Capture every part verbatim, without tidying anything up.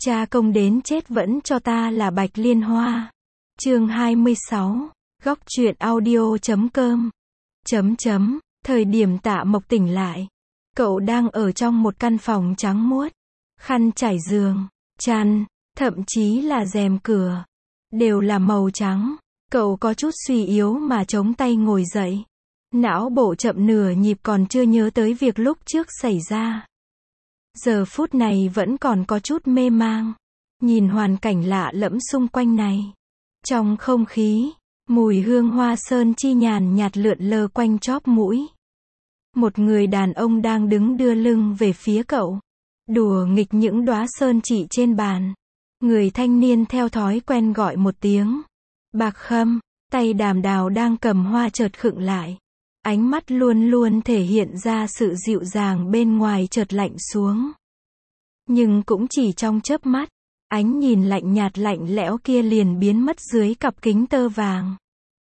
Cha công đến chết vẫn cho ta là bạch liên hoa. Chương hai mươi sáu, góc truyện audio chấm com. Chấm chấm, thời điểm Tạ Mộc tỉnh lại, cậu đang ở trong một căn phòng trắng muốt. Khăn trải giường, chăn, thậm chí là rèm cửa, đều là màu trắng. Cậu có chút suy yếu mà chống tay ngồi dậy. Não bộ chậm nửa nhịp còn chưa nhớ tới việc lúc trước xảy ra. Giờ phút này vẫn còn có chút mê mang. Nhìn hoàn cảnh lạ lẫm xung quanh này. Trong không khí, mùi hương hoa sơn chi nhàn nhạt lượn lờ quanh chóp mũi. Một người đàn ông đang đứng đưa lưng về phía cậu, đùa nghịch những đóa sơn chỉ trên bàn. Người thanh niên theo thói quen gọi một tiếng. Bạc Khâm, tay Đàm Đào đang cầm hoa chợt khựng lại. Ánh mắt luôn luôn thể hiện ra sự dịu dàng bên ngoài chợt lạnh xuống. Nhưng cũng chỉ trong chớp mắt, ánh nhìn lạnh nhạt lạnh lẽo kia liền biến mất dưới cặp kính tơ vàng.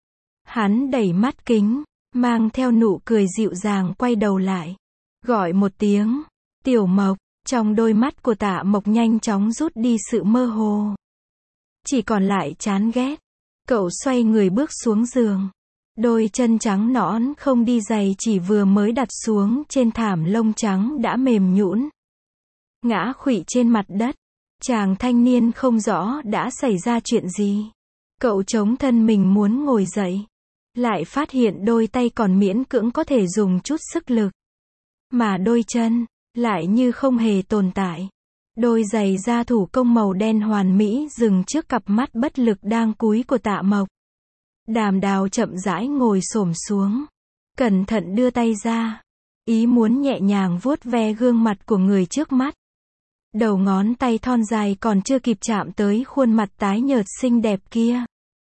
Hắn đẩy mắt kính, mang theo nụ cười dịu dàng quay đầu lại. Gọi một tiếng, Tiểu Mộc, trong đôi mắt của Tạ Mộc nhanh chóng rút đi sự mơ hồ. Chỉ còn lại chán ghét. Cậu xoay người bước xuống giường. Đôi chân trắng nõn không đi giày chỉ vừa mới đặt xuống trên thảm lông trắng đã mềm nhũn. Ngã khuỵu trên mặt đất. Chàng thanh niên không rõ đã xảy ra chuyện gì. Cậu chống thân mình muốn ngồi dậy. Lại phát hiện đôi tay còn miễn cưỡng có thể dùng chút sức lực. Mà đôi chân, lại như không hề tồn tại. Đôi giày da thủ công màu đen hoàn mỹ dừng trước cặp mắt bất lực đang cúi của Tạ Mộc. Đàm Đào chậm rãi ngồi xổm xuống. Cẩn thận đưa tay ra. Ý muốn nhẹ nhàng vuốt ve gương mặt của người trước mắt. Đầu ngón tay thon dài còn chưa kịp chạm tới khuôn mặt tái nhợt xinh đẹp kia.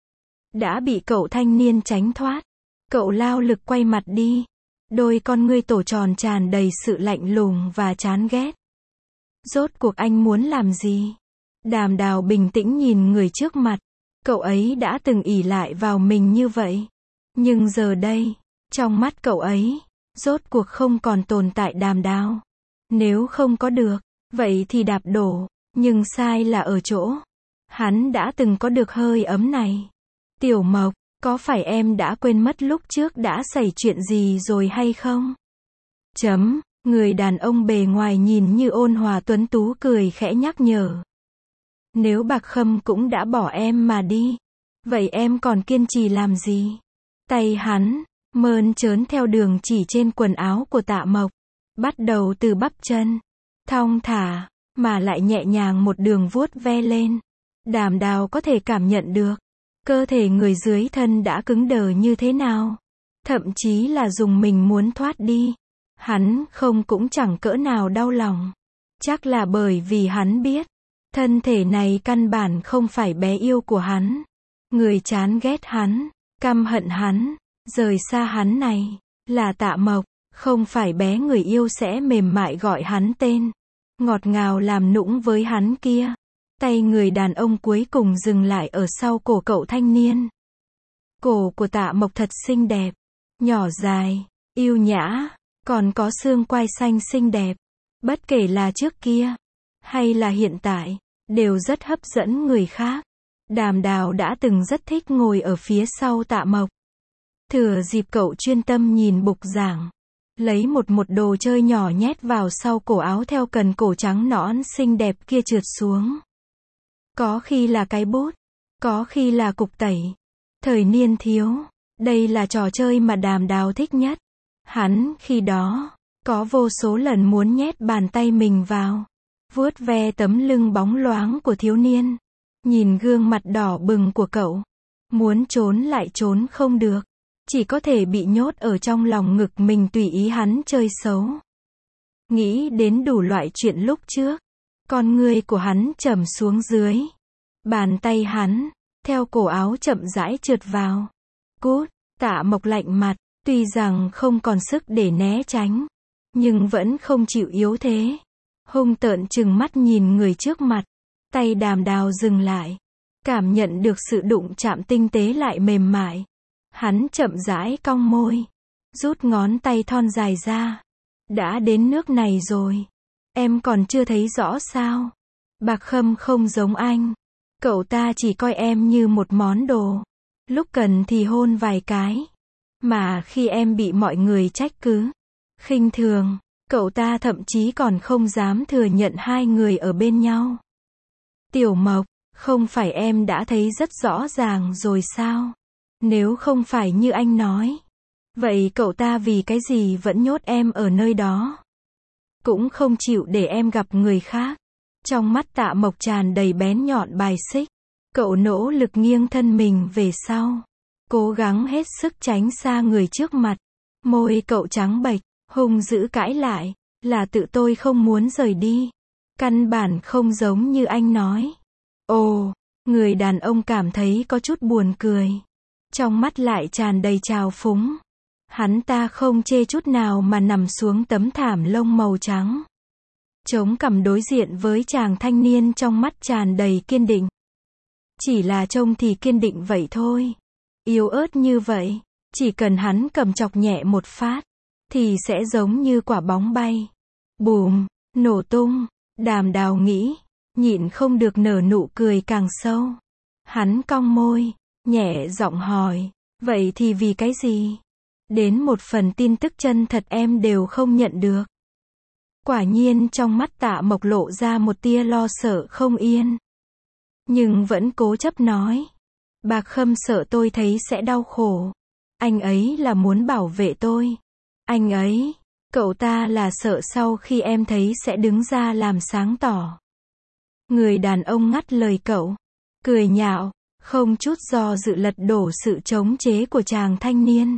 Đã bị cậu thanh niên tránh thoát. Cậu lao lực quay mặt đi. Đôi con ngươi tổ tròn tràn đầy sự lạnh lùng và chán ghét. Rốt cuộc anh muốn làm gì? Đàm Đào bình tĩnh nhìn người trước mặt. Cậu ấy đã từng ỷ lại vào mình như vậy. Nhưng giờ đây, trong mắt cậu ấy, rốt cuộc không còn tồn tại Đàm Đào. Nếu không có được, vậy thì đạp đổ. Nhưng sai là ở chỗ. Hắn đã từng có được hơi ấm này. Tiểu Mộc, có phải em đã quên mất lúc trước đã xảy chuyện gì rồi hay không? Chấm, người đàn ông bề ngoài nhìn như ôn hòa tuấn tú cười khẽ nhắc nhở. Nếu Bạc Khâm cũng đã bỏ em mà đi, vậy em còn kiên trì làm gì? Tay hắn, mơn trớn theo đường chỉ trên quần áo của Tạ Mộc. Bắt đầu từ bắp chân. Thong thả, mà lại nhẹ nhàng một đường vuốt ve lên. Đàm Đào có thể cảm nhận được. Cơ thể người dưới thân đã cứng đờ như thế nào. Thậm chí là dùng mình muốn thoát đi. Hắn không cũng chẳng cỡ nào đau lòng. Chắc là bởi vì hắn biết. Thân thể này căn bản không phải bé yêu của hắn. Người chán ghét hắn, căm hận hắn, rời xa hắn này, là Tạ Mộc. Không phải bé người yêu sẽ mềm mại gọi hắn tên. Ngọt ngào làm nũng với hắn kia. Tay người đàn ông cuối cùng dừng lại ở sau cổ cậu thanh niên. Cổ của Tạ Mộc thật xinh đẹp. Nhỏ dài, yêu nhã, còn có xương quai xanh xinh đẹp. Bất kể là trước kia, hay là hiện tại, đều rất hấp dẫn người khác. Đàm Đào đã từng rất thích ngồi ở phía sau Tạ Mộc. Thừa dịp cậu chuyên tâm nhìn bục giảng. Lấy một một đồ chơi nhỏ nhét vào sau cổ áo theo cần cổ trắng nõn xinh đẹp kia trượt xuống. Có khi là cái bút, có khi là cục tẩy. Thời niên thiếu, đây là trò chơi mà Đàm Đào thích nhất. Hắn, khi đó, có vô số lần muốn nhét bàn tay mình vào. Vuốt ve tấm lưng bóng loáng của thiếu niên. Nhìn gương mặt đỏ bừng của cậu. Muốn trốn lại trốn không được. Chỉ có thể bị nhốt ở trong lòng ngực mình tùy ý hắn chơi xấu. Nghĩ đến đủ loại chuyện lúc trước. Con ngươi của hắn trầm xuống dưới. Bàn tay hắn, theo cổ áo chậm rãi trượt vào. Cút, Tạ Mộc lạnh mặt, tuy rằng không còn sức để né tránh. Nhưng vẫn không chịu yếu thế. Hung tợn trừng mắt nhìn người trước mặt. Tay Đàm Đào dừng lại. Cảm nhận được sự đụng chạm tinh tế lại mềm mại. Hắn chậm rãi cong môi. Rút ngón tay thon dài ra. Đã đến nước này rồi. Em còn chưa thấy rõ sao? Bạc Khâm không giống anh. Cậu ta chỉ coi em như một món đồ. Lúc cần thì hôn vài cái. Mà khi em bị mọi người trách cứ, khinh thường, cậu ta thậm chí còn không dám thừa nhận hai người ở bên nhau. Tiểu Mộc, không phải em đã thấy rất rõ ràng rồi sao? Nếu không phải như anh nói, vậy cậu ta vì cái gì vẫn nhốt em ở nơi đó? Cũng không chịu để em gặp người khác. Trong mắt Tạ Mộc tràn đầy bén nhọn bài xích. Cậu nỗ lực nghiêng thân mình về sau, cố gắng hết sức tránh xa người trước mặt. Môi cậu trắng bệch, hung dữ cãi lại, là tự tôi không muốn rời đi. Căn bản không giống như anh nói. Ồ, người đàn ông cảm thấy có chút buồn cười. Trong mắt lại tràn đầy trào phúng. Hắn ta không chê chút nào mà nằm xuống tấm thảm lông màu trắng. Chống cằm đối diện với chàng thanh niên trong mắt tràn đầy kiên định. Chỉ là trông thì kiên định vậy thôi. Yếu ớt như vậy, chỉ cần hắn cầm chọc nhẹ một phát, thì sẽ giống như quả bóng bay. Bùm, nổ tung. Đàm Đào nghĩ, nhịn không được nở nụ cười càng sâu. Hắn cong môi, nhẹ giọng hỏi, vậy thì vì cái gì? Đến một phần tin tức chân thật em đều không nhận được. Quả nhiên trong mắt Tạ Mộc lộ ra một tia lo sợ không yên. Nhưng vẫn cố chấp nói. Bạc Khâm sợ tôi thấy sẽ đau khổ. Anh ấy là muốn bảo vệ tôi. Anh ấy, cậu ta là sợ sau khi em thấy sẽ đứng ra làm sáng tỏ. Người đàn ông ngắt lời cậu. Cười nhạo, không chút do dự lật đổ sự chống chế của chàng thanh niên.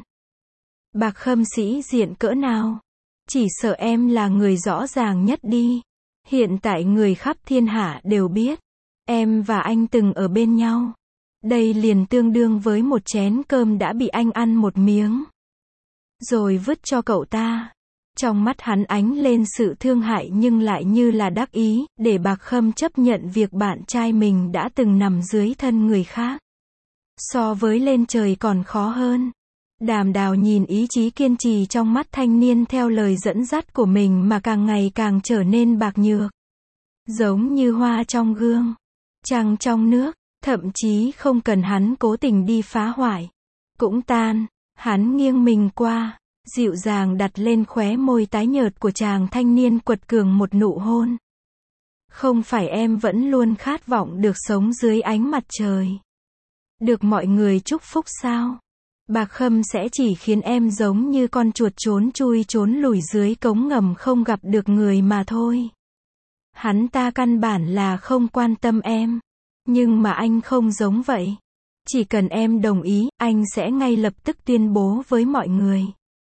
Bạc Khâm sĩ diện cỡ nào? Chỉ sợ em là người rõ ràng nhất đi. Hiện tại người khắp thiên hạ đều biết. Em và anh từng ở bên nhau. Đây liền tương đương với một chén cơm đã bị anh ăn một miếng. Rồi vứt cho cậu ta. Trong mắt hắn ánh lên sự thương hại nhưng lại như là đắc ý, để Bạc Khâm chấp nhận việc bạn trai mình đã từng nằm dưới thân người khác. So với lên trời còn khó hơn. Đàm Đào nhìn ý chí kiên trì trong mắt thanh niên theo lời dẫn dắt của mình mà càng ngày càng trở nên bạc nhược. Giống như hoa trong gương, trăng trong nước, thậm chí không cần hắn cố tình đi phá hoại, cũng tan. Hắn nghiêng mình qua, dịu dàng đặt lên khóe môi tái nhợt của chàng thanh niên quật cường một nụ hôn. Không phải em vẫn luôn khát vọng được sống dưới ánh mặt trời, được mọi người chúc phúc sao? Bạc Khâm sẽ chỉ khiến em giống như con chuột trốn chui trốn lùi dưới cống ngầm không gặp được người mà thôi. Hắn ta căn bản là không quan tâm em. Nhưng mà anh không giống vậy. Chỉ cần em đồng ý, anh sẽ ngay lập tức tuyên bố với mọi người.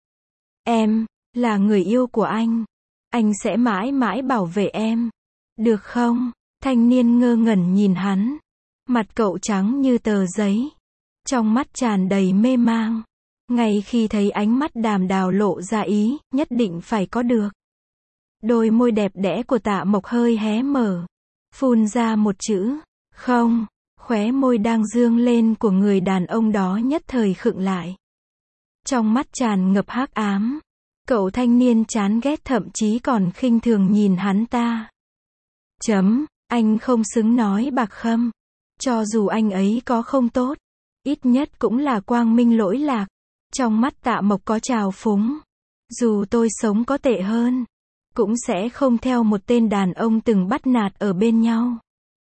Em, là người yêu của anh. Anh sẽ mãi mãi bảo vệ em. Được không? Thanh niên ngơ ngẩn nhìn hắn. Mặt cậu trắng như tờ giấy. Trong mắt tràn đầy mê mang. Ngay khi thấy ánh mắt Đàm Đào lộ ra ý, nhất định phải có được. Đôi môi đẹp đẽ của Tạ Mộc hơi hé mở. Phun ra một chữ, không. Khóe môi đang dương lên của người đàn ông đó nhất thời khựng lại. Trong mắt tràn ngập hắc ám. Cậu thanh niên chán ghét thậm chí còn khinh thường nhìn hắn ta. Chấm, anh không xứng nói Bạc Khâm. Cho dù anh ấy có không tốt, ít nhất cũng là quang minh lỗi lạc. Trong mắt Tạ Mộc có trào phúng. Dù tôi sống có tệ hơn, cũng sẽ không theo một tên đàn ông từng bắt nạt ở bên nhau.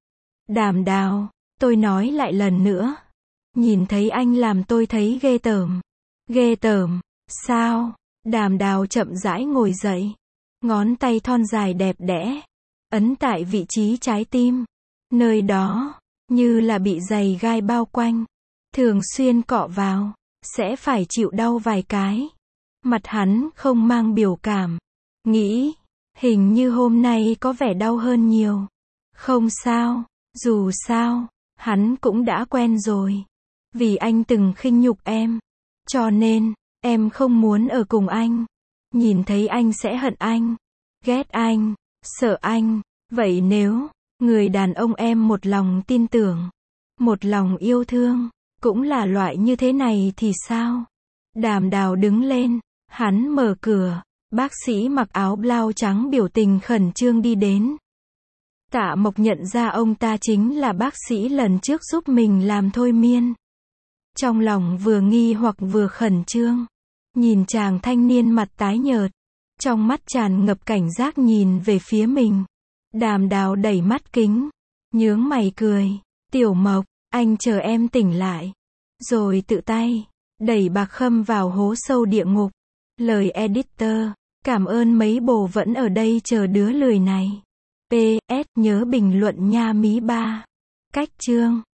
Đàm Đào, tôi nói lại lần nữa. Nhìn thấy anh làm tôi thấy ghê tởm. Ghê tởm, sao? Đàm Đào chậm rãi ngồi dậy. Ngón tay thon dài đẹp đẽ. Ấn tại vị trí trái tim. Nơi đó, như là bị giày gai bao quanh. Thường xuyên cọ vào, sẽ phải chịu đau vài cái. Mặt hắn không mang biểu cảm. Nghĩ, hình như hôm nay có vẻ đau hơn nhiều. Không sao, dù sao, hắn cũng đã quen rồi. Vì anh từng khinh nhục em. Cho nên, em không muốn ở cùng anh. Nhìn thấy anh sẽ hận anh. Ghét anh, sợ anh. Vậy nếu, người đàn ông em một lòng tin tưởng, một lòng yêu thương, cũng là loại như thế này thì sao? Đàm Đào đứng lên, hắn mở cửa, bác sĩ mặc áo blau trắng biểu tình khẩn trương đi đến. Tạ Mộc nhận ra ông ta chính là bác sĩ lần trước giúp mình làm thôi miên. Trong lòng vừa nghi hoặc vừa khẩn trương. Nhìn chàng thanh niên mặt tái nhợt. Trong mắt tràn ngập cảnh giác nhìn về phía mình. Đàm Đào đẩy mắt kính. Nhướng mày cười. Tiểu Mộc, anh chờ em tỉnh lại. Rồi tự tay. Đẩy Bạc Khâm vào hố sâu địa ngục. Lời editor. Cảm ơn mấy bồ vẫn ở đây chờ đứa lười này. pê ét nhớ bình luận nha mí ba. Cách chương.